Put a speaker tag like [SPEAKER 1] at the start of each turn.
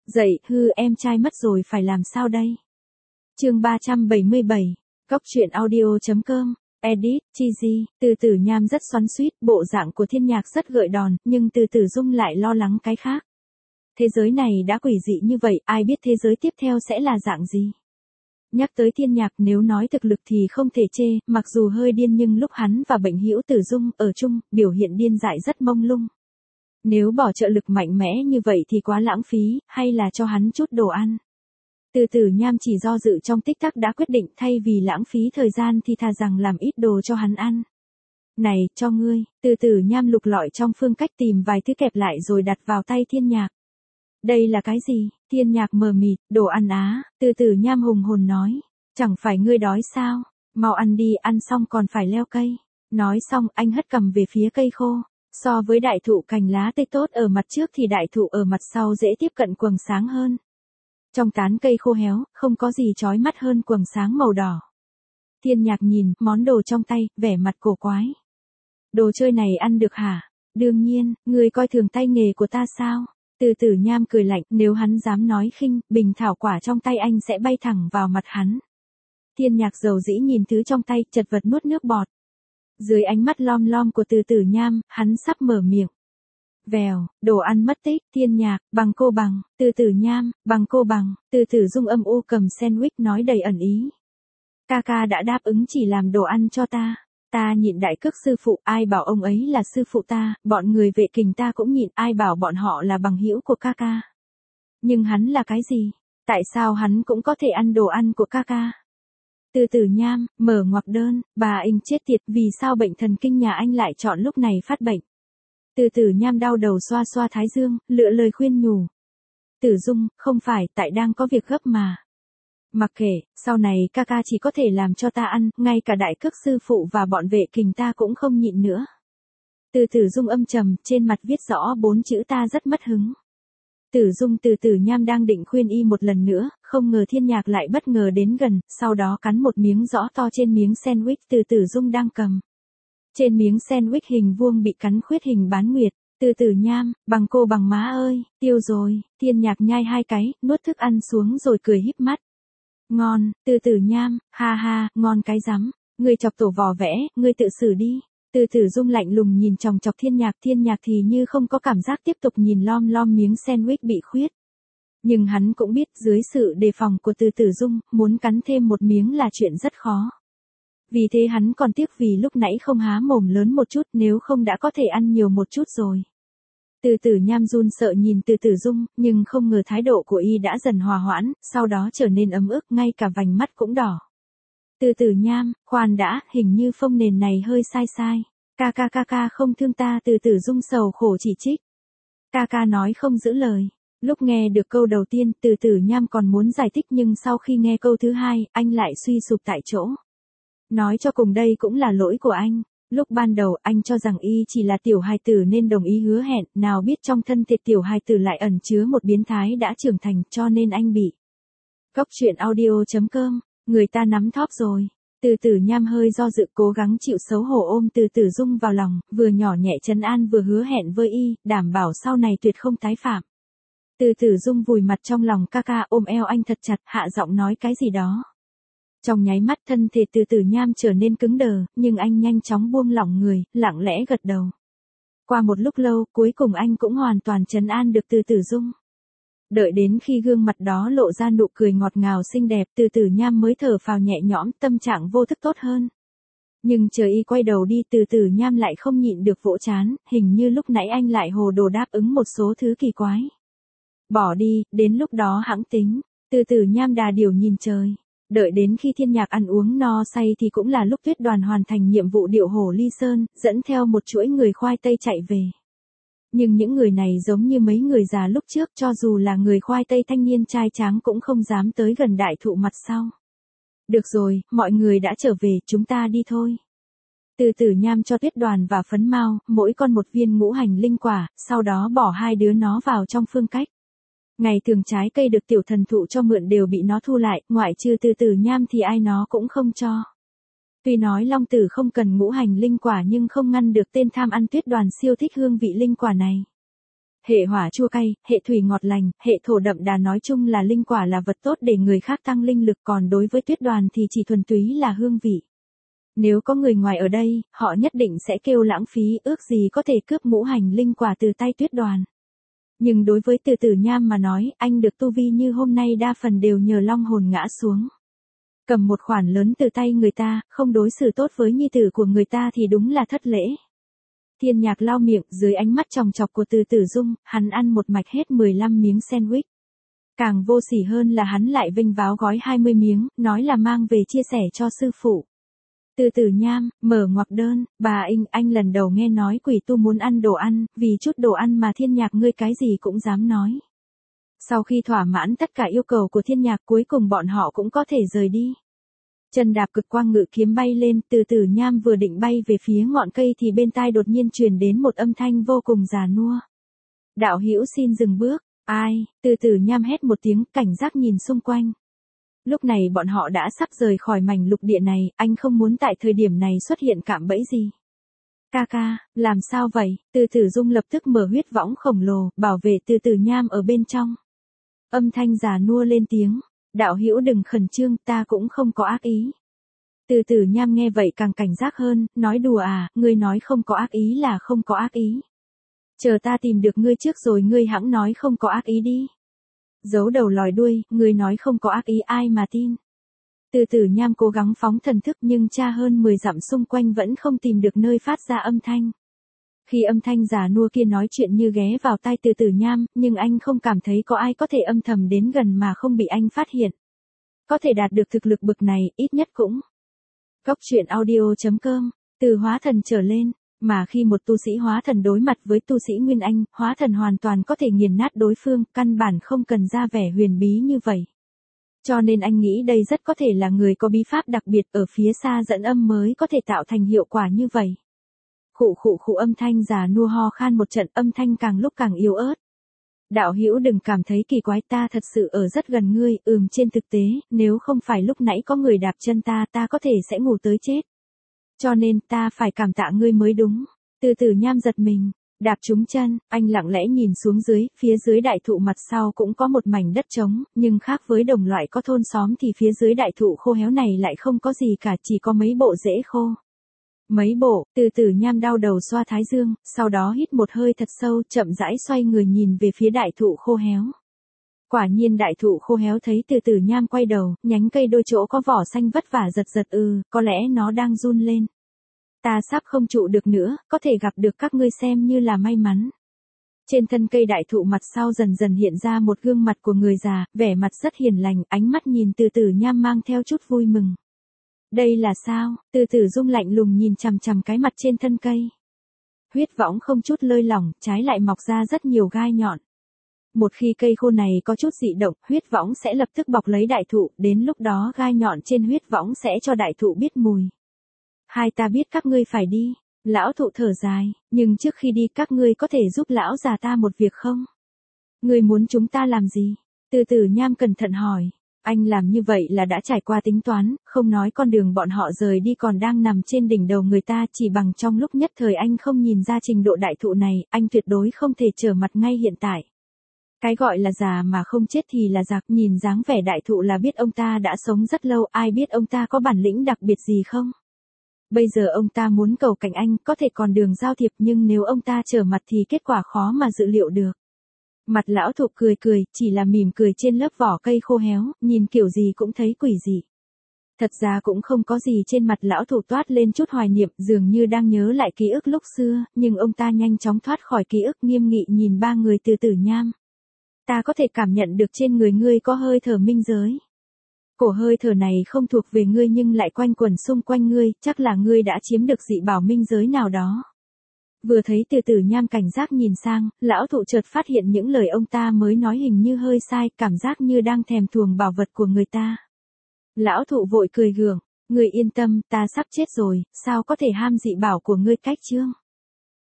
[SPEAKER 1] Dậy, em trai mất rồi phải làm sao đây? Chương 377, Cóc truyện audio.com, edit, Chizy, Từ Tử Nham rất xoắn xuýt, bộ dạng của Thiên Nhạc rất gợi đòn, nhưng Từ Tử Dung lại lo lắng cái khác. Thế giới này đã quỷ dị như vậy, ai biết thế giới tiếp theo sẽ là dạng gì? Nhắc tới Thiên Nhạc, nếu nói thực lực thì không thể chê, mặc dù hơi điên nhưng lúc hắn và Bệnh Hữu Tử Dung ở chung, biểu hiện điên dại rất mông lung. Nếu bỏ trợ lực mạnh mẽ như vậy thì quá lãng phí, hay là cho hắn chút đồ ăn. Từ Tử Nham chỉ do dự trong tích tắc đã quyết định, thay vì lãng phí thời gian thì thà rằng làm ít đồ cho hắn ăn. Này, cho ngươi. Từ Tử Nham lục lọi trong phương cách tìm vài thứ kẹp lại rồi đặt vào tay Thiên Nhạc. Đây là cái gì? Thiên Nhạc mờ mịt, đồ ăn á. Từ Tử Nham hùng hồn nói. Chẳng phải ngươi đói sao? Mau ăn đi, ăn xong còn phải leo cây. Nói xong anh hất cầm về phía cây khô. So với đại thụ cành lá tươi tốt ở mặt trước thì đại thụ ở mặt sau dễ tiếp cận quầng sáng hơn. Trong tán cây khô héo, không có gì chói mắt hơn quầng sáng màu đỏ. Thiên Nhạc nhìn món đồ trong tay, vẻ mặt cổ quái. Đồ chơi này ăn được hả? Đương nhiên, ngươi coi thường tay nghề của ta sao? Từ Tử Nham cười lạnh, nếu hắn dám nói khinh, bình thảo quả trong tay anh sẽ bay thẳng vào mặt hắn. Thiên Nhạc dầu dĩ nhìn thứ trong tay, chật vật nuốt nước bọt. Dưới ánh mắt lom lom của Từ Tử Nham, hắn sắp mở miệng. Vèo, đồ ăn mất tích. Thiên Nhạc, bằng cô bằng. Từ Tử Nham, bằng cô bằng. Từ Tử Dung âm u cầm sandwich nói đầy ẩn ý. Ca đã đáp ứng chỉ làm đồ ăn cho ta. Ta nhịn đại cước sư phụ, ai bảo ông ấy là sư phụ ta, bọn người vệ kình ta cũng nhịn, ai bảo bọn họ là bằng hữu của ca. Nhưng hắn là cái gì? Tại sao hắn cũng có thể ăn đồ ăn của ca? Từ Tử Nham, mở ngoặc đơn, bà anh chết tiệt, vì sao bệnh thần kinh nhà anh lại chọn lúc này phát bệnh? Từ Tử Nham đau đầu xoa xoa thái dương, lựa lời khuyên nhủ. Tử Dung, không phải, tại đang có việc gấp mà. Mặc kệ, sau này ca chỉ có thể làm cho ta ăn, ngay cả đại cước sư phụ và bọn vệ kình ta cũng không nhịn nữa. Từ Tử Dung âm trầm, trên mặt viết rõ 4 chữ ta rất mất hứng. Tử Dung. Từ Tử Nham đang định khuyên y một lần nữa, không ngờ Thiên Nhạc lại bất ngờ đến gần, sau đó cắn một miếng rõ to trên miếng sandwich Từ Tử Dung đang cầm. Trên miếng sandwich hình vuông bị cắn khuyết hình bán nguyệt. Từ Tử Nham, bằng cô bằng má ơi, tiêu rồi. Thiên Nhạc nhai 2 cái, nuốt thức ăn xuống rồi cười híp mắt. Ngon. Từ Tử Nham, ha ha, ngon cái rắm. Ngươi chọc tổ vò vẽ, ngươi tự xử đi. Từ Tử Dung lạnh lùng nhìn chòng chọc Thiên Nhạc thì như không có cảm giác, tiếp tục nhìn lom lom miếng sandwich bị khuyết. Nhưng hắn cũng biết dưới sự đề phòng của Từ Tử Dung, muốn cắn thêm một miếng là chuyện rất khó. Vì thế hắn còn tiếc vì lúc nãy không há mồm lớn một chút, nếu không đã có thể ăn nhiều một chút rồi. Từ Tử Nham run sợ nhìn Từ Tử Dung, nhưng không ngờ thái độ của y đã dần hòa hoãn, sau đó trở nên ấm ức, ngay cả vành mắt cũng đỏ. Từ Tử Nham, khoan đã, hình như phông nền này hơi sai. Ca không thương ta. Từ Tử Dung sầu khổ chỉ trích. Ca nói không giữ lời. Lúc nghe được câu đầu tiên, Từ Tử Nham còn muốn giải thích, nhưng sau khi nghe câu thứ hai, anh lại suy sụp tại chỗ. Nói cho cùng đây cũng là lỗi của anh. Lúc ban đầu anh cho rằng y chỉ là tiểu hài tử nên đồng ý hứa hẹn, nào biết trong thân thể tiểu hài tử lại ẩn chứa một biến thái đã trưởng thành, cho nên anh bị. Cóc truyện audio.com, người ta nắm thóp rồi. Từ Tử Nham hơi do dự, cố gắng chịu xấu hổ ôm Từ Tử Dung vào lòng, vừa nhỏ nhẹ trấn an vừa hứa hẹn với y, đảm bảo sau này tuyệt không tái phạm. Từ Tử Dung vùi mặt trong lòng ca ôm eo anh thật chặt, hạ giọng nói cái gì đó. Trong nháy mắt thân thể Từ Tử Nham trở nên cứng đờ, nhưng anh nhanh chóng buông lỏng người, lặng lẽ gật đầu. Qua một lúc lâu, cuối cùng anh cũng hoàn toàn trấn an được Từ Tử Dung. Đợi đến khi gương mặt đó lộ ra nụ cười ngọt ngào xinh đẹp, Từ Tử Nham mới thở phào nhẹ nhõm, tâm trạng vô thức tốt hơn. Nhưng chờ y quay đầu đi, Từ Tử Nham lại không nhịn được vỗ trán, hình như lúc nãy anh lại hồ đồ đáp ứng một số thứ kỳ quái. Bỏ đi, đến lúc đó hẵng tính. Từ Tử Nham đà điểu nhìn trời. Đợi đến khi Thiên Nhạc ăn uống no say thì cũng là lúc Tuyết Đoàn hoàn thành nhiệm vụ điệu hổ ly sơn, dẫn theo một chuỗi người khoai tây chạy về. Nhưng những người này giống như mấy người già lúc trước, cho dù là người khoai tây thanh niên trai tráng cũng không dám tới gần đại thụ mặt sau. Được rồi, mọi người đã trở về, chúng ta đi thôi. Từ Tử Nham cho Tuyết Đoàn và Phấn Mao, mỗi con một viên ngũ hành linh quả, sau đó bỏ hai đứa nó vào trong phương cách. Ngày thường trái cây được tiểu thần thụ cho mượn đều bị nó thu lại, ngoại trừ Từ Tử Nham thì ai nó cũng không cho. Tuy nói Long Tử không cần ngũ hành linh quả nhưng không ngăn được tên tham ăn Tuyết Đoàn siêu thích hương vị linh quả này. Hệ hỏa chua cay, hệ thủy ngọt lành, hệ thổ đậm đà, nói chung là linh quả là vật tốt để người khác tăng linh lực, còn đối với Tuyết Đoàn thì chỉ thuần túy là hương vị. Nếu có người ngoài ở đây, họ nhất định sẽ kêu lãng phí, ước gì có thể cướp ngũ hành linh quả từ tay Tuyết Đoàn. Nhưng đối với Từ Tử Nham mà nói, anh được tu vi như hôm nay đa phần đều nhờ long hồn ngã xuống. Cầm một khoản lớn từ tay người ta, không đối xử tốt với nhi tử của người ta thì đúng là thất lễ. Thiên Nhạc lau miệng, dưới ánh mắt chòng chọc của Từ Tử Dung, hắn ăn một mạch hết 15 miếng sandwich. Càng vô sỉ hơn là hắn lại vênh váo gói 20 miếng, nói là mang về chia sẻ cho sư phụ. Từ Tử Nham, mở ngoặc đơn, bà anh lần đầu nghe nói quỷ tu muốn ăn đồ ăn, vì chút đồ ăn mà Thiên Nhạc ngươi cái gì cũng dám nói. Sau khi thỏa mãn tất cả yêu cầu của Thiên Nhạc, cuối cùng bọn họ cũng có thể rời đi. Chân đạp cực quang ngự kiếm bay lên, Từ Tử Nham vừa định bay về phía ngọn cây thì bên tai đột nhiên truyền đến một âm thanh vô cùng già nua. Đạo hữu xin dừng bước. Ai? Từ Tử Nham hét một tiếng, cảnh giác nhìn xung quanh. Lúc này bọn họ đã sắp rời khỏi mảnh lục địa này, anh không muốn tại thời điểm này xuất hiện cạm bẫy gì. Ca, làm sao vậy? Từ Tử Dung lập tức mở huyết võng khổng lồ, bảo vệ Từ Tử Nham ở bên trong. Âm thanh già nua lên tiếng. Đạo hữu đừng khẩn trương, ta cũng không có ác ý. Từ Tử Nham nghe vậy càng cảnh giác hơn, nói đùa à, ngươi nói không có ác ý là không có ác ý. Chờ ta tìm được ngươi trước rồi ngươi hẵng nói không có ác ý đi. Giấu đầu lòi đuôi, ngươi nói không có ác ý ai mà tin. Từ Tử Nham cố gắng phóng thần thức nhưng tra hơn 10 dặm xung quanh vẫn không tìm được nơi phát ra âm thanh. Khi âm thanh già nua kia nói chuyện như ghé vào tai Từ Tử Nham, nhưng anh không cảm thấy có ai có thể âm thầm đến gần mà không bị anh phát hiện. Có thể đạt được thực lực bực này, ít nhất cũng. Cốc truyện audio.com, từ hóa thần trở lên, mà khi một tu sĩ hóa thần đối mặt với tu sĩ Nguyên Anh, hóa thần hoàn toàn có thể nghiền nát đối phương, căn bản không cần ra vẻ huyền bí như vậy. Cho nên anh nghĩ đây rất có thể là người có bí pháp đặc biệt ở phía xa dẫn âm mới có thể tạo thành hiệu quả như vậy. Khụ âm thanh già nua ho khan một trận, âm thanh càng lúc càng yếu ớt. Đạo hữu đừng cảm thấy kỳ quái, ta thật sự ở rất gần ngươi, trên thực tế, nếu không phải lúc nãy có người đạp chân ta có thể sẽ ngủ tới chết. Cho nên ta phải cảm tạ ngươi mới đúng. Từ Tử Nham giật mình, đạp trúng chân, anh lặng lẽ nhìn xuống dưới, phía dưới đại thụ mặt sau cũng có một mảnh đất trống, nhưng khác với đồng loại có thôn xóm thì phía dưới đại thụ khô héo này lại không có gì cả, chỉ có mấy bộ rễ khô. Mấy bộ, Từ Tử Nham đau đầu xoa thái dương, sau đó hít một hơi thật sâu, chậm rãi xoay người nhìn về phía đại thụ khô héo. Quả nhiên đại thụ khô héo thấy Từ Tử Nham quay đầu, nhánh cây đôi chỗ có vỏ xanh vất vả giật, có lẽ nó đang run lên. Ta sắp không trụ được nữa, có thể gặp được các ngươi xem như là may mắn. Trên thân cây đại thụ mặt sau dần dần hiện ra một gương mặt của người già, vẻ mặt rất hiền lành, ánh mắt nhìn Từ Tử Nham mang theo chút vui mừng. Đây là sao? Từ Tử Dung lạnh lùng nhìn chằm chằm cái mặt trên thân cây. Huyết võng không chút lơi lỏng, trái lại mọc ra rất nhiều gai nhọn. Một khi cây khô này có chút dị động, huyết võng sẽ lập tức bọc lấy đại thụ, đến lúc đó gai nhọn trên huyết võng sẽ cho đại thụ biết mùi. Hai ta biết các ngươi phải đi. Lão thụ thở dài, nhưng trước khi đi các ngươi có thể giúp lão già ta một việc không? Ngươi muốn chúng ta làm gì? Từ Tử Nham cẩn thận hỏi. Anh làm như vậy là đã trải qua tính toán, không nói con đường bọn họ rời đi còn đang nằm trên đỉnh đầu người ta, chỉ bằng trong lúc nhất thời anh không nhìn ra trình độ đại thụ này, anh tuyệt đối không thể trở mặt ngay hiện tại. Cái gọi là già mà không chết thì là giặc, nhìn dáng vẻ đại thụ là biết ông ta đã sống rất lâu, ai biết ông ta có bản lĩnh đặc biệt gì không? Bây giờ ông ta muốn cầu cảnh anh, có thể còn đường giao thiệp, nhưng nếu ông ta trở mặt thì kết quả khó mà dự liệu được. Mặt lão thụ cười, chỉ là mỉm cười trên lớp vỏ cây khô héo, nhìn kiểu gì cũng thấy quỷ dị. Thật ra cũng không có gì, trên mặt lão thụ toát lên chút hoài niệm, dường như đang nhớ lại ký ức lúc xưa, nhưng ông ta nhanh chóng thoát khỏi ký ức, nghiêm nghị nhìn ba người Từ Tử Nham. Ta có thể cảm nhận được trên người ngươi có hơi thở minh giới. Cổ hơi thở này không thuộc về ngươi nhưng lại quanh quẩn xung quanh ngươi, chắc là ngươi đã chiếm được dị bảo minh giới nào đó. Vừa thấy Từ Tử Nham cảnh giác nhìn sang, lão thụ chợt phát hiện những lời ông ta mới nói hình như hơi sai, cảm giác như đang thèm thuồng bảo vật của người ta. Lão thụ vội cười gượng, ngươi yên tâm, ta sắp chết rồi, sao có thể ham dị bảo của ngươi cách chương.